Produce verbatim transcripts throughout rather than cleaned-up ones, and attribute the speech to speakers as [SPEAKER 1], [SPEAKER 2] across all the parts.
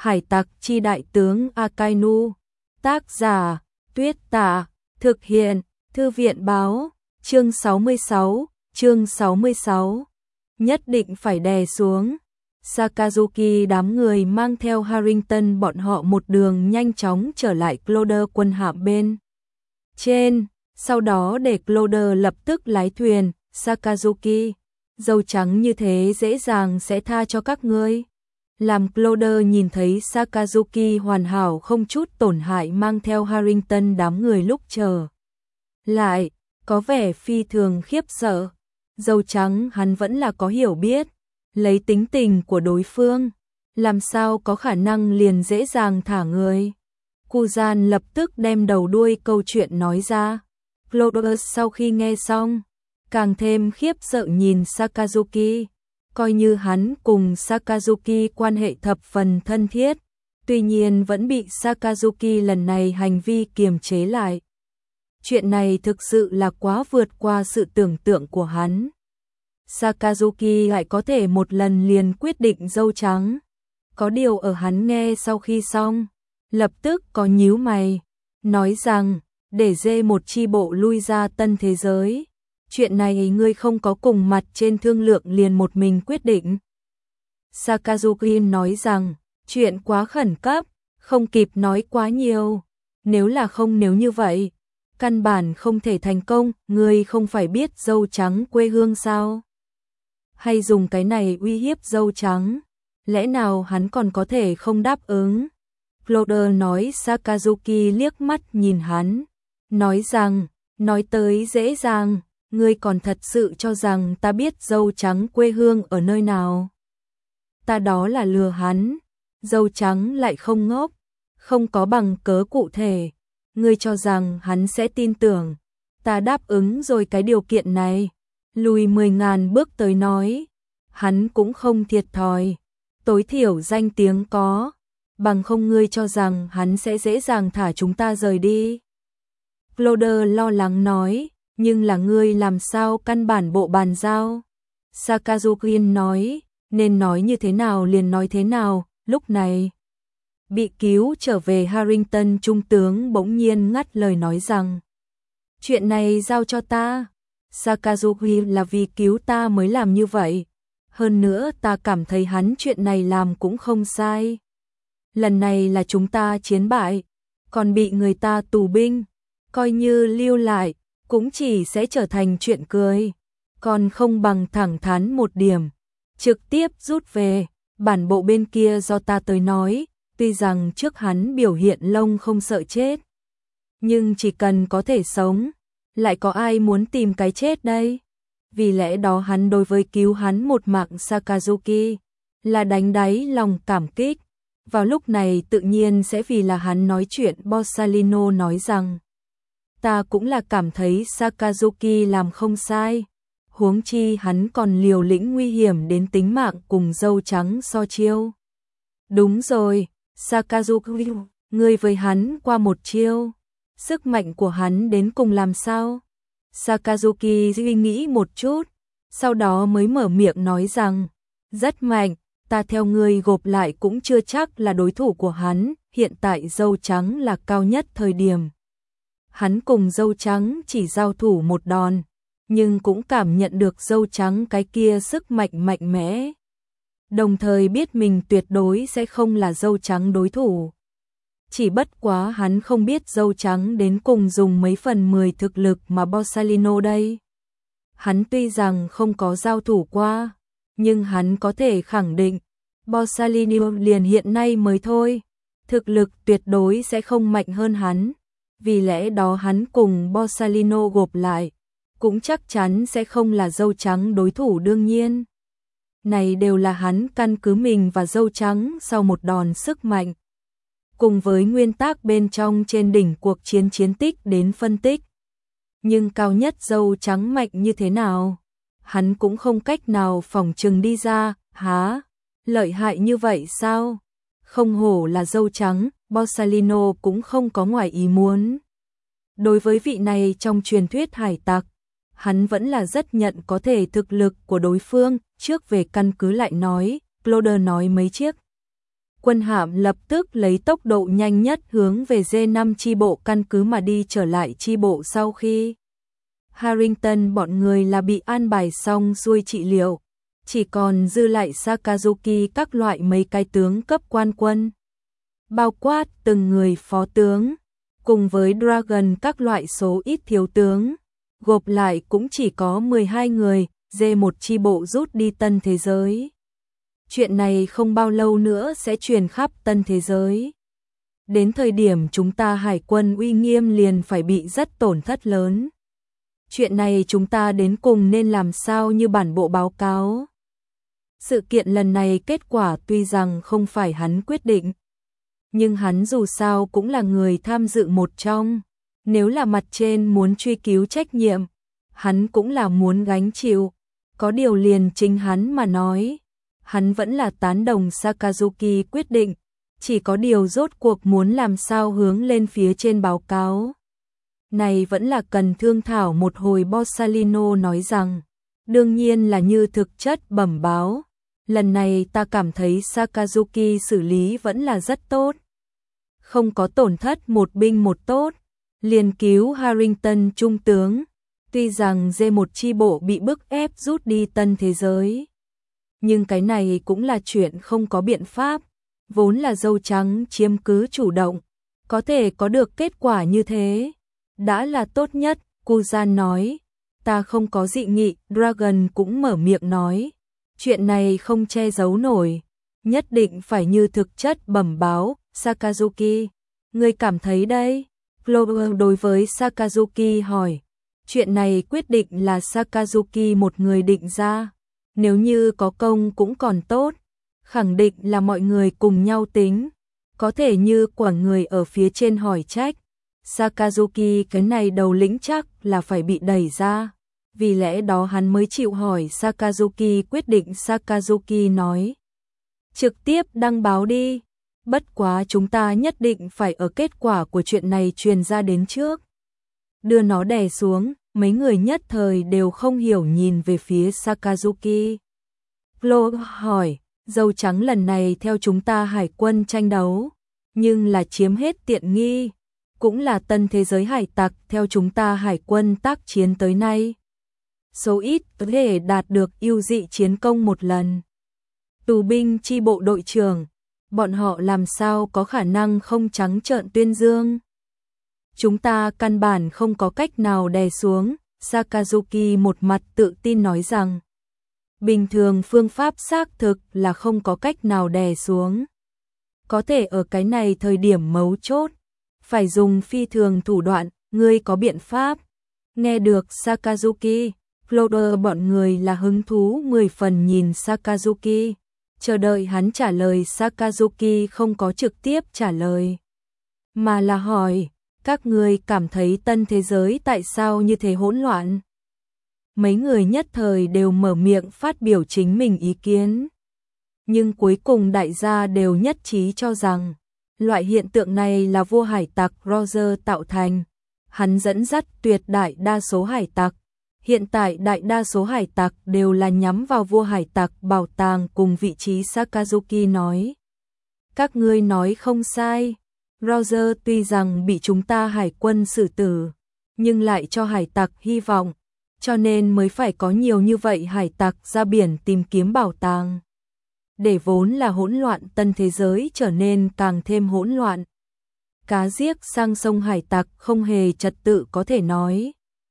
[SPEAKER 1] Hải tặc chi đại tướng Akainu. Tác giả, Tuyết Tạ. Thực hiện, Thư viện báo. Chương sáu mươi sáu, chương sáu mươi sáu. Nhất định phải đè xuống. Sakazuki đám người mang theo Harrington bọn họ một đường nhanh chóng trở lại Cloder quân hạm bên trên, sau đó để Cloder lập tức lái thuyền. Sakazuki, dâu trắng như thế dễ dàng sẽ tha cho các ngươi. Làm Cloder nhìn thấy Sakazuki hoàn hảo không chút tổn hại mang theo Harrington đám người lúc chờ lại, có vẻ phi thường khiếp sợ. Dâu trắng hắn vẫn là có hiểu biết, lấy tính tình của đối phương, làm sao có khả năng liền dễ dàng thả người. Kuzan lập tức đem đầu đuôi câu chuyện nói ra. Cloder sau khi nghe xong, càng thêm khiếp sợ nhìn Sakazuki, coi như hắn cùng Sakazuki quan hệ thập phần thân thiết, tuy nhiên vẫn bị Sakazuki lần này hành vi kiềm chế lại. Chuyện này thực sự là quá vượt qua sự tưởng tượng của hắn. Sakazuki lại có thể một lần liền quyết định dâu trắng. Có điều ở hắn nghe sau khi xong, lập tức có nhíu mày, nói rằng, để dê một chi bộ lui ra tân thế giới. Chuyện này ngươi không có cùng mặt trên thương lượng liền một mình quyết định. Sakazuki nói rằng, chuyện quá khẩn cấp, không kịp nói quá nhiều. Nếu là không nếu như vậy, căn bản không thể thành công, ngươi không phải biết dâu trắng quê hương sao? Hay dùng cái này uy hiếp dâu trắng? Lẽ nào hắn còn có thể không đáp ứng? Cloder nói. Sakazuki liếc mắt nhìn hắn, nói rằng, nói tới dễ dàng, ngươi còn thật sự cho rằng ta biết dâu trắng quê hương ở nơi nào? Ta đó là lừa hắn, dâu trắng lại không ngốc, không có bằng cớ cụ thể. Ngươi cho rằng hắn sẽ tin tưởng, ta đáp ứng rồi cái điều kiện này, lùi mười ngàn bước tới nói, hắn cũng không thiệt thòi, tối thiểu danh tiếng có, bằng không ngươi cho rằng hắn sẽ dễ dàng thả chúng ta rời đi. Cloder lo lắng nói, nhưng là ngươi làm sao căn bản bộ bàn giao? Sakazuki nói, nên nói như thế nào liền nói thế nào. Lúc này, bị cứu trở về Harrington trung tướng bỗng nhiên ngắt lời nói rằng, chuyện này giao cho ta. Sakazuki là vì cứu ta mới làm như vậy. Hơn nữa ta cảm thấy hắn chuyện này làm cũng không sai. Lần này là chúng ta chiến bại, còn bị người ta tù binh, coi như lưu lại, cũng chỉ sẽ trở thành chuyện cười. Còn không bằng thẳng thắn một điểm, trực tiếp rút về. Bản bộ bên kia do ta tới nói, tuy rằng trước hắn biểu hiện lông không sợ chết, nhưng chỉ cần có thể sống, lại có ai muốn tìm cái chết đây? Vì lẽ đó hắn đối với cứu hắn một mạng Sakazuki là đánh đáy lòng cảm kích. Vào lúc này tự nhiên sẽ vì là hắn nói chuyện. Borsalino nói rằng, ta cũng là cảm thấy Sakazuki làm không sai, huống chi hắn còn liều lĩnh nguy hiểm đến tính mạng cùng dâu trắng so chiêu. Đúng rồi, Sakazuki, ngươi với hắn qua một chiêu, sức mạnh của hắn đến cùng làm sao? Sakazuki suy nghĩ một chút, sau đó mới mở miệng nói rằng, rất mạnh, ta theo ngươi gộp lại cũng chưa chắc là đối thủ của hắn, hiện tại dâu trắng là cao nhất thời điểm. Hắn cùng dâu trắng chỉ giao thủ một đòn, nhưng cũng cảm nhận được dâu trắng cái kia sức mạnh mạnh mẽ. Đồng thời biết mình tuyệt đối sẽ không là dâu trắng đối thủ. Chỉ bất quá hắn không biết dâu trắng đến cùng dùng mấy phần mười thực lực mà Borsalino đây. Hắn tuy rằng không có giao thủ qua, nhưng hắn có thể khẳng định, Borsalino liền hiện nay mới thôi, thực lực tuyệt đối sẽ không mạnh hơn hắn. Vì lẽ đó hắn cùng Borsalino gộp lại, cũng chắc chắn sẽ không là dâu trắng đối thủ đương nhiên. Này đều là hắn căn cứ mình và dâu trắng sau một đòn sức mạnh, cùng với nguyên tắc bên trong trên đỉnh cuộc chiến chiến tích đến phân tích. Nhưng cao nhất dâu trắng mạnh như thế nào, hắn cũng không cách nào phỏng chừng đi ra. Há, lợi hại như vậy sao? Không hổ là dâu trắng. Borsalino cũng không có ngoài ý muốn. Đối với vị này trong truyền thuyết hải tặc, hắn vẫn là rất nhận có thể thực lực của đối phương. Trước về căn cứ lại nói, Cloder nói mấy chiếc quân hạm lập tức lấy tốc độ nhanh nhất hướng về D năm chi bộ căn cứ mà đi trở lại chi bộ sau khi Harrington bọn người là bị an bài xong xuôi trị liệu, chỉ còn dư lại Sakazuki các loại mấy cái tướng cấp quan quân, bao quát từng người phó tướng, cùng với Dragon các loại số ít thiếu tướng, gộp lại cũng chỉ có mười hai người, D một chi bộ rút đi tân thế giới. Chuyện này không bao lâu nữa sẽ truyền khắp tân thế giới. Đến thời điểm chúng ta hải quân uy nghiêm liền phải bị rất tổn thất lớn. Chuyện này chúng ta đến cùng nên làm sao như bản bộ báo cáo. Sự kiện lần này kết quả tuy rằng không phải hắn quyết định, nhưng hắn dù sao cũng là người tham dự một trong. Nếu là mặt trên muốn truy cứu trách nhiệm, hắn cũng là muốn gánh chịu. Có điều liền chính hắn mà nói, hắn vẫn là tán đồng Sakazuki quyết định, chỉ có điều rốt cuộc muốn làm sao hướng lên phía trên báo cáo. Này vẫn là cần thương thảo một hồi. Borsalino nói rằng, đương nhiên là như thực chất bẩm báo. Lần này ta cảm thấy Sakazuki xử lý vẫn là rất tốt. Không có tổn thất một binh một tốt, liền cứu Harrington trung tướng. Tuy rằng D một chi bộ bị bức ép rút đi tân thế giới, nhưng cái này cũng là chuyện không có biện pháp. Vốn là dâu trắng chiếm cứ chủ động, có thể có được kết quả như thế đã là tốt nhất. Kuzan nói, ta không có dị nghị. Dragon cũng mở miệng nói, chuyện này không che giấu nổi, nhất định phải như thực chất bẩm báo. Sakazuki, ngươi cảm thấy đây? Clover đối với Sakazuki hỏi, chuyện này quyết định là Sakazuki một người định ra, nếu như có công cũng còn tốt, khẳng định là mọi người cùng nhau tính, có thể như quả người ở phía trên hỏi trách. Sakazuki cái này đầu lĩnh chắc là phải bị đẩy ra, vì lẽ đó hắn mới chịu hỏi Sakazuki quyết định. Sakazuki nói, trực tiếp đăng báo đi, bất quá chúng ta nhất định phải ở kết quả của chuyện này truyền ra đến trước. Đưa nó đè xuống, mấy người nhất thời đều không hiểu nhìn về phía Sakazuki. Flo hỏi, dâu trắng lần này theo chúng ta hải quân tranh đấu, nhưng là chiếm hết tiện nghi, cũng là tân thế giới hải tặc theo chúng ta hải quân tác chiến tới nay. Số ít có thể đạt được ưu dị chiến công một lần. Tù binh chi bộ đội trưởng, bọn họ làm sao có khả năng không trắng trợn tuyên dương. Chúng ta căn bản không có cách nào đè xuống. Sakazuki một mặt tự tin nói rằng, bình thường phương pháp xác thực là không có cách nào đè xuống. Có thể ở cái này thời điểm mấu chốt, phải dùng phi thường thủ đoạn, ngươi có biện pháp. Nghe được Sakazuki, Clover bọn người là hứng thú mười phần nhìn Sakazuki, chờ đợi hắn trả lời. Sakazuki không có trực tiếp trả lời, mà là hỏi, các ngươi cảm thấy tân thế giới tại sao như thế hỗn loạn? Mấy người nhất thời đều mở miệng phát biểu chính mình ý kiến. Nhưng cuối cùng đại gia đều nhất trí cho rằng, loại hiện tượng này là vua hải tặc Roger tạo thành. Hắn dẫn dắt tuyệt đại đa số hải tặc. Hiện tại đại đa số hải tặc đều là nhắm vào vua hải tặc bảo tàng cùng vị trí. Sakazuki nói, các ngươi nói không sai. Roger tuy rằng bị chúng ta hải quân xử tử, nhưng lại cho hải tặc hy vọng, cho nên mới phải có nhiều như vậy hải tặc ra biển tìm kiếm bảo tàng. Để vốn là hỗn loạn tân thế giới trở nên càng thêm hỗn loạn. Cá giết sang sông hải tặc không hề trật tự có thể nói,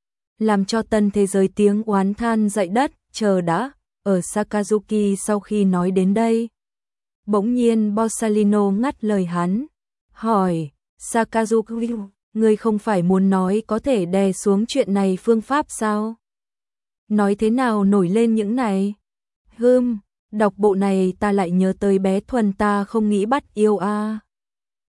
[SPEAKER 1] làm cho tân thế giới tiếng oán than dậy đất. Chờ đã, ở Sakazuki sau khi nói đến đây, bỗng nhiên Borsalino ngắt lời hắn, hỏi, Sakazuki, ngươi không phải muốn nói có thể đè xuống chuyện này phương pháp sao? Nói thế nào nổi lên những này? Hừm, đọc bộ này ta lại nhớ tới bé Thuần ta không nghĩ bắt yêu a. À.